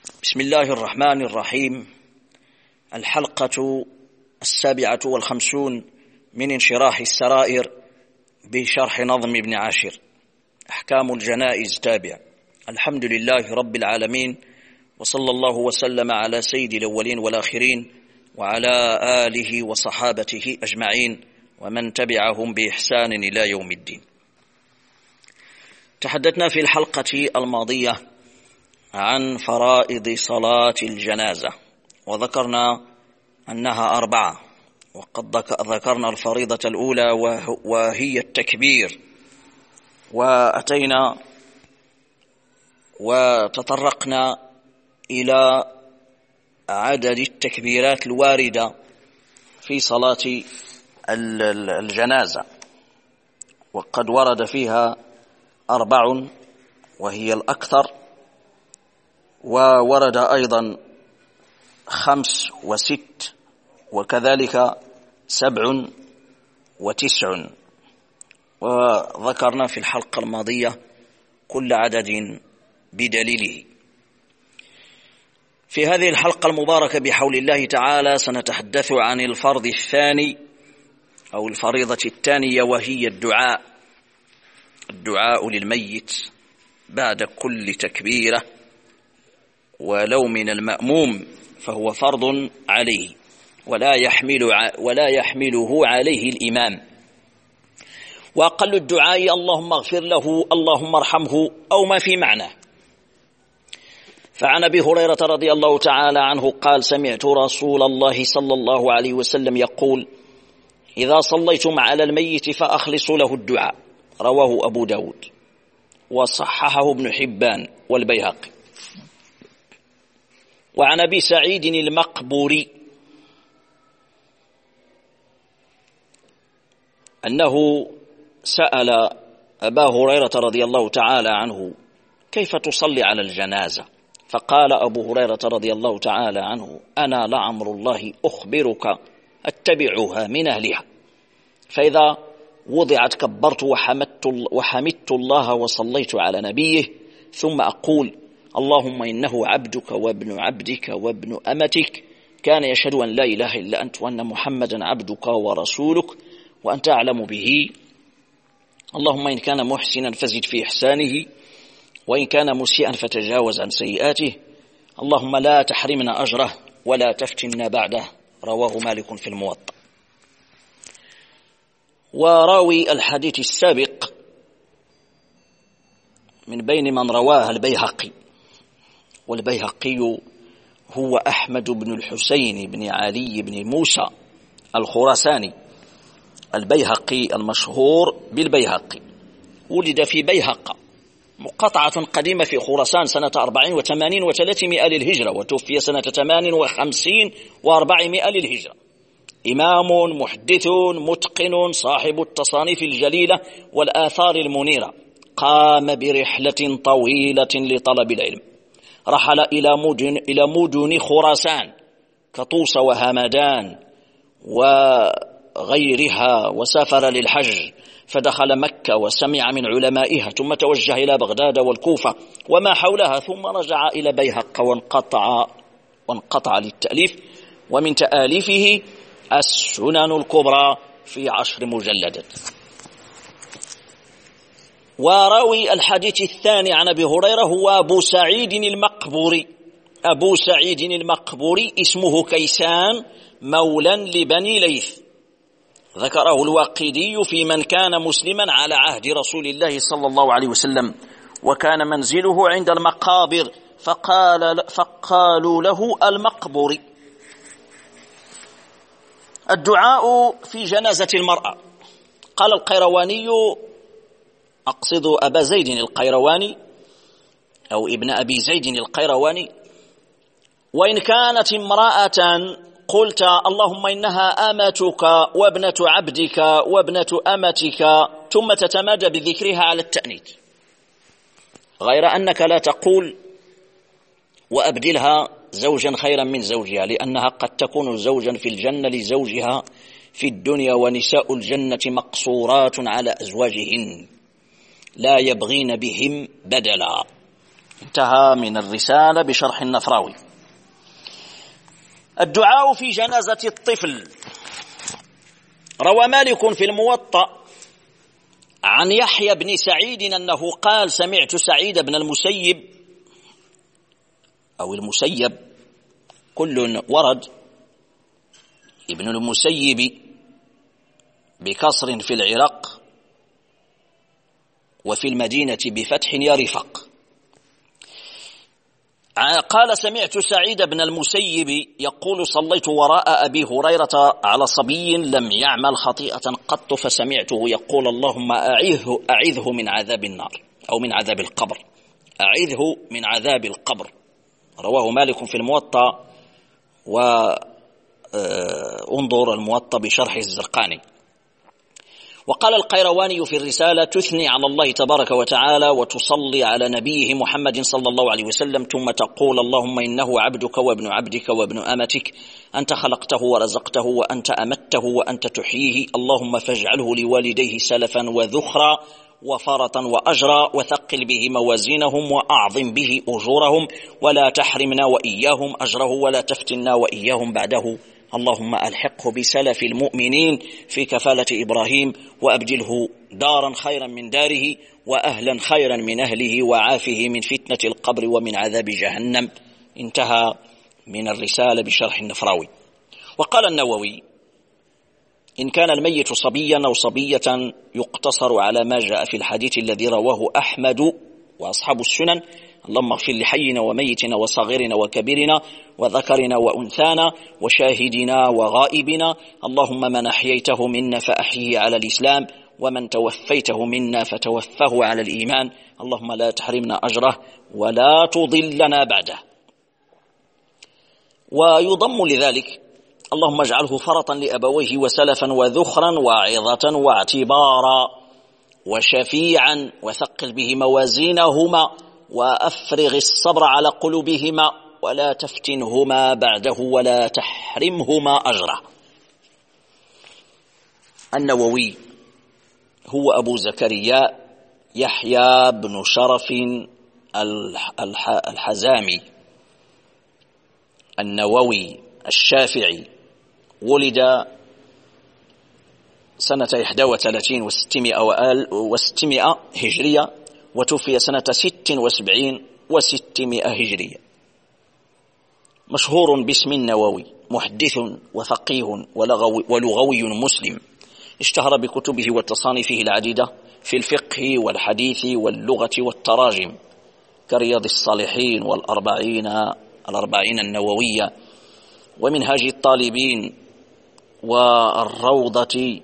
بسم الله الرحمن الرحيم. الحلقة 57 من انشراح السرائر بشرح نظم ابن عاشر. أحكام الجنائز تابع. الحمد لله رب العالمين، وصلى الله وسلم على سيد الأولين والآخرين وعلى آله وصحابته أجمعين ومن تبعهم بإحسان إلى يوم الدين. تحدثنا في الحلقة الماضية عن فرائض صلاة الجنازة، وذكرنا أنها 4، وقد ذكرنا الفريضة الأولى وهي التكبير، وأتينا وتطرقنا إلى عدد التكبيرات الواردة في صلاة الجنازة، وقد ورد فيها 4 وهي الأكثر، وورد أيضا 5 و6 وكذلك 7 و9، وذكرنا في الحلقة الماضية كل عدد بدليله. في هذه الحلقة المباركة بحول الله تعالى سنتحدث عن الفرض الثاني أو الفريضة الثانية، وهي الدعاء للميت بعد كل تكبيرة، ولو من المأموم فهو فرض عليه ولا يحمله عليه الإمام. وأقل الدعاء اللهم اغفر له، اللهم ارحمه، أو ما في معنى. فعن أبي هريرة رضي الله تعالى عنه قال: سمعت رسول الله صلى الله عليه وسلم يقول: إذا صليتم على الميت فأخلصوا له الدعاء. رواه أبو داود وصححه ابن حبان والبيهقي. وعن أبي سعيد المقبوري أنه سأل أبا هريرة رضي الله تعالى عنه: كيف تصلي على الجنازة؟ فقال أبو هريرة رضي الله تعالى عنه: أنا لعمر الله أخبرك أتبعها من أهلها، فإذا وضعت كبرت وحمدت الله وصليت على نبيه، ثم أقول: اللهم إنه عبدك وابن عبدك وابن أمتك، كان يشهد أن لا إله إلا أنت وأن محمدا عبدك ورسولك وأنت أعلم به، اللهم إن كان محسنا فزد في إحسانه، وإن كان مسيئا فتجاوز عن سيئاته، اللهم لا تحرمنا أجره ولا تفتنا بعده. رواه مالك في الموطأ. وراوي الحديث السابق من بين من رواه البيهقي، والبيهقي هو أحمد بن الحسين بن علي بن موسى الخراساني، البيهقي المشهور بالبيهقي. ولد في بيهقة، مقاطعة قديمة في خراسان، سنة 84 و300 للهجرة، وتوفي سنة 58 و400 للهجرة. إمام محدث متقن صاحب التصانيف الجليلة والآثار المنيرة، قام برحلة طويلة لطلب العلم، رحل إلى مدن خراسان كطوس وهمدان وغيرها، وسافر للحج، فدخل مكة وسمع من علمائها، ثم توجه إلى بغداد والكوفة وما حولها، ثم رجع إلى بيهقة وانقطع للتأليف. ومن تآليفه السنن الكبرى في 10 مجلدات. وراوي الحديث الثاني عن أبي هريرة هو أبو سعيد المقبوري. أبو سعيد المقبوري اسمه كيسان، مولى لبني ليث، ذكره الواقدي في من كان مسلما على عهد رسول الله صلى الله عليه وسلم، وكان منزله عند المقابر، فقالوا له المقبوري. الدعاء في جنازة المرأة. قال القيرواني، أقصد أبا زيد القيرواني أو ابن أبي زيد القيرواني: وإن كانت امرأة قلت اللهم إنها أمتك وابنة عبدك وابنة أمتك، ثم تتمادى بذكرها على التأنيث، غير أنك لا تقول وأبدلها زوجا خيرا من زوجها، لأنها قد تكون زوجا في الجنة لزوجها في الدنيا، ونساء الجنة مقصورات على أزواجهن لا يبغين بهم بدلا. انتهى من الرسالة بشرح النفراوي. الدعاء في جنازة الطفل. روى مالك في الموطأ عن يحيى بن سعيد أنه قال: سمعت سعيد بن المسيب أو المسيب، كل ورد، ابن المسيب بكسر في العراق، وفي المدينة بفتح يرفق. قال: سمعت سعيد بن المسيب يقول: صليت وراء أبي هريرة على صبي لم يعمل خطيئة قط، فسمعته يقول: اللهم أعذه من عذاب النار أو من عذاب القبر، أعذه من عذاب القبر. رواه مالك في الموطأ، وانظر الموطأ بشرح الزرقاني. وقال القيرواني في الرسالة: تثني على الله تبارك وتعالى وتصلي على نبيه محمد صلى الله عليه وسلم، ثم تقول: اللهم إنه عبدك وابن عبدك وابن أمتك، أنت خلقته ورزقته وأنت أمته وأنت تحييه، اللهم فاجعله لوالديه سلفا وذخرا وفرة وأجرا، وثقل به موازينهم وأعظم به أجورهم، ولا تحرمنا وإياهم أجره ولا تفتنا وإياهم بعده، اللهم ألحقه بسلف المؤمنين في كفالة إبراهيم، وأبدله دارا خيرا من داره وأهلا خيرا من أهله، وعافه من فتنة القبر ومن عذاب جهنم. انتهى من الرسالة بشرح النفراوي. وقال النووي: إن كان الميت صبيا أو صبية يقتصر على ما جاء في الحديث الذي رواه أحمد وأصحاب السنن: اللهم اغفر لحينا وميتنا وصغيرنا وكبيرنا وذكرنا وأنثانا وشاهدنا وغائبنا، اللهم من أحييته منا فأحيه على الإسلام، ومن توفيته منا فتوفه على الإيمان، اللهم لا تحرمنا أجره ولا تضلنا بعده. ويضم لذلك: اللهم اجعله فرطا لأبويه وسلفا وذخرا واعظة واعتبارا وشفيعا، وثقل به موازينهما، وأفرغ الصبر على قلوبهما، ولا تفتنهما بعده ولا تحرمهما أجره. النووي هو أبو زكريا يحيى بن شرف الحزامي النووي الشافعي، ولد سنة 31 و600 هجرية، وتوفي سنة 76 و600 هجرية. مشهور باسم النووي، محدث وفقيه ولغوي مسلم، اشتهر بكتبه وتصانيفه العديدة في الفقه والحديث واللغة والتراجم، كرياض الصالحين والأربعين النووية ومنهاج الطالبين والروضة.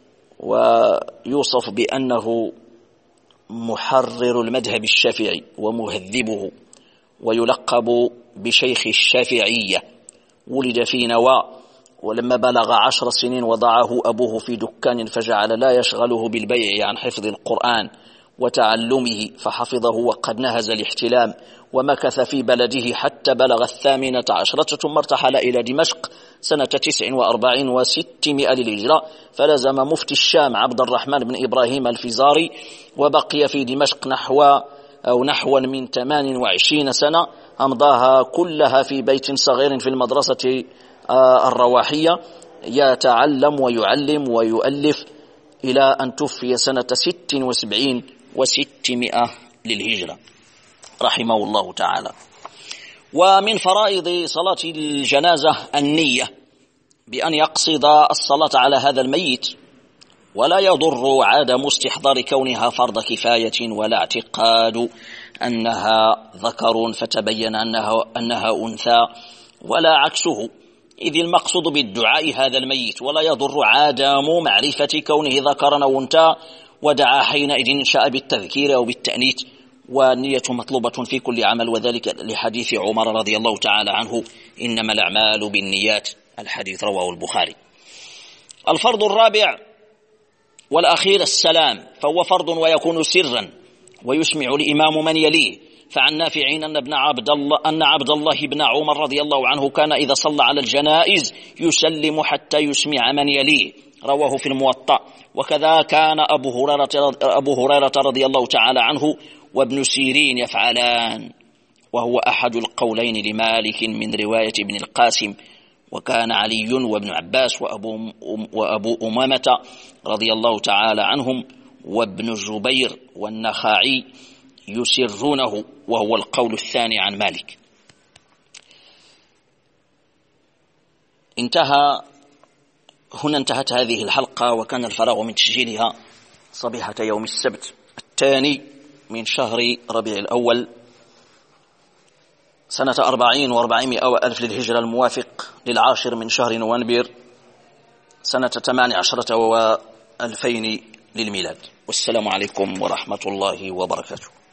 ويوصف بأنه محرر المذهب الشافعي ومهذبه، ويلقب بشيخ الشافعية. ولد في نواة، ولما بلغ 10 سنين وضعه أبوه في دكان، فجعل لا يشغله بالبيع عن حفظ القرآن وتعلمه، فحفظه وقد نهز الاحتلام، ومكث في بلده حتى بلغ 18، ثم ارتحل إلى دمشق سنة 49 و600 للهجرة، فلزم مفتي الشام عبد الرحمن بن إبراهيم الفزاري، وبقي في دمشق نحو من 28 سنة، أمضاها كلها في بيت صغير في المدرسة الرواحية، يتعلم ويعلم ويؤلف، إلى أن توفي سنة 76 و600 للهجرة رحمه الله تعالى. ومن فرائض صلاة الجنازة النية، بأن يقصد الصلاة على هذا الميت، ولا يضر عدم استحضار كونها فرض كفاية، ولا اعتقاد أنها ذكر فتبين أنها أنثى، ولا عكسه، إذ المقصود بالدعاء هذا الميت، ولا يضر عدم معرفة كونه ذكرا أو أنثى، ودعا حينئذ إن شاء بالتذكير أو بالتأنيث، والنية مطلوبة في كل عمل، وذلك لحديث عمر رضي الله تعالى عنه: إنما الأعمال بالنيات، الحديث رواه البخاري. الفرض الرابع والأخير السلام، فهو فرض ويكون سرا، ويسمع الإمام من يليه. فعن نافع أن عبد الله بن عمر رضي الله عنه كان إذا صلى على الجنائز يسلم حتى يسمع من يليه، رواه في الموطأ. وكذا كان أبو هريرة رضي الله تعالى عنه وابن سيرين يفعلان، وهو أحد القولين لمالك من رواية ابن القاسم، وكان علي وابن عباس وأبو أمامة رضي الله تعالى عنهم وابن الزبير والنخعي يسرونه، وهو القول الثاني عن مالك. هنا انتهت هذه الحلقة، وكان الفراغ من تسجيلها صبيحة يوم السبت 2 من شهر ربيع الأول سنة 40 و400 وألف للهجرة، الموافق 10 من شهر نوفمبر سنة 18 و2000 للميلاد. والسلام عليكم ورحمة الله وبركاته.